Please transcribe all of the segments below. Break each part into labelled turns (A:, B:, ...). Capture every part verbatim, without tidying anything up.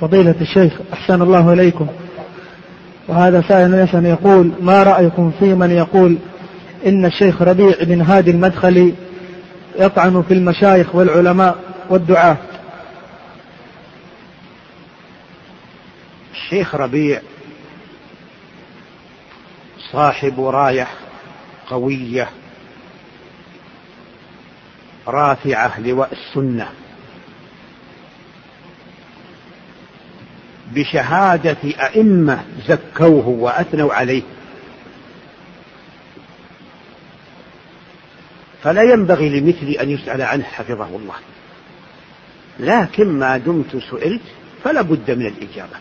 A: فضيلة الشيخ أحسن الله إليكم. وهذا سائل يسأل يقول: ما رأيكم في من يقول إن الشيخ ربيع بن هادي المدخلي يطعن في المشايخ والعلماء والدعاة؟
B: الشيخ ربيع صاحب راية قوية رافعة لواء السنة بشهادة أئمة زكوه وأثنوا عليه، فلا ينبغي لمثلي أن يسأل عنه حفظه الله، لكن ما دمت سئلت فلا بد من الإجابة.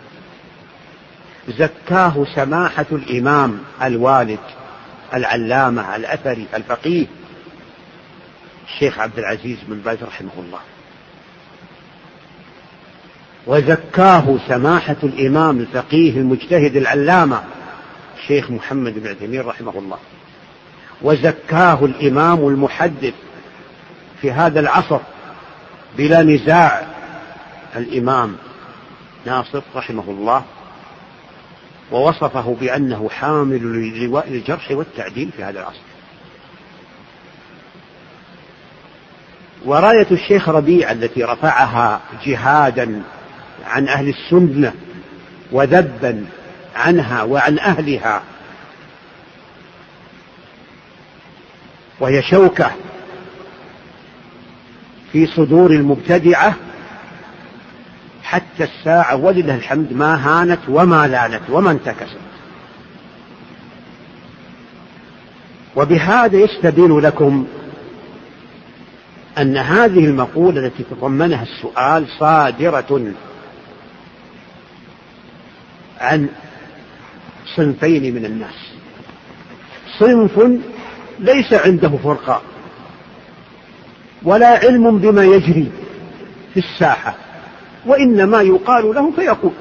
B: زكاه سماحة الإمام الوالد العلامة الأثري الفقيه الشيخ عبد العزيز بن باز رحمه الله، وزكاه سماحة الإمام الفقيه المجتهد العلامة الشيخ محمد بن عثيمين رحمه الله، وزكاه الإمام المحدث في هذا العصر بلا نزاع الإمام ناصر رحمه الله، ووصفه بأنه حامل للواء الجرح والتعديل في هذا العصر. وراية الشيخ ربيع التي رفعها جهادا عن أهل السنة وذبا عنها وعن أهلها، وهي شوكة في صدور المبتدعة حتى الساعة ولله الحمد ما هانت وما لانت وما انتكست. وبهذا يستبين لكم أن هذه المقولة التي تضمنها السؤال صادرة عن صنفين من الناس: صنف ليس عنده فرقة ولا علم بما يجري في الساحة، وإنما يقال له فيقول.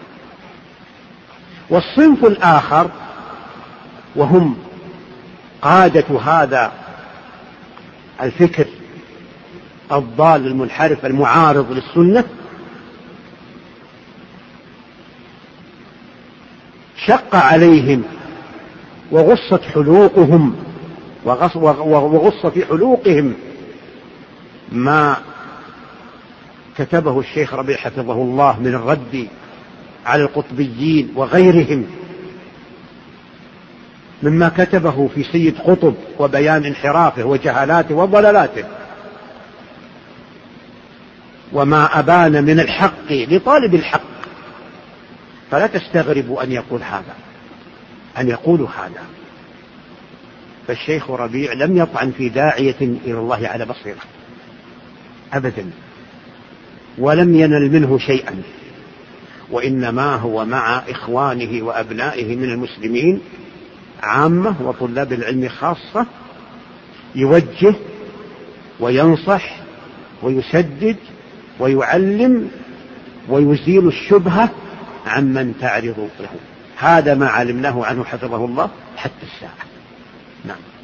B: والصنف الآخر وهم قادة هذا الفكر الضال المنحرف المعارض للسنة، شق عليهم وغصت حلوقهم وغص, وغص في حلوقهم ما كتبه الشيخ ربيع حفظه الله من الرد على القطبيين وغيرهم، مما كتبه في سيد قطب وبيان انحرافه وجهالاته وضلالاته، وما أبان من الحق لطالب الحق. فلا تستغربوا أن يقول هذا أن يقولوا هذا. فالشيخ ربيع لم يطعن في داعية إلى الله على بصيرة أبدا، ولم ينل منه شيئا، وإنما هو مع إخوانه وأبنائه من المسلمين عامة وطلاب العلم خاصة يوجه وينصح ويسدد ويعلم ويزيل الشبهة عمن تعرض له. هذا ما علمناه عنه حفظه الله حتى الساعة. نعم.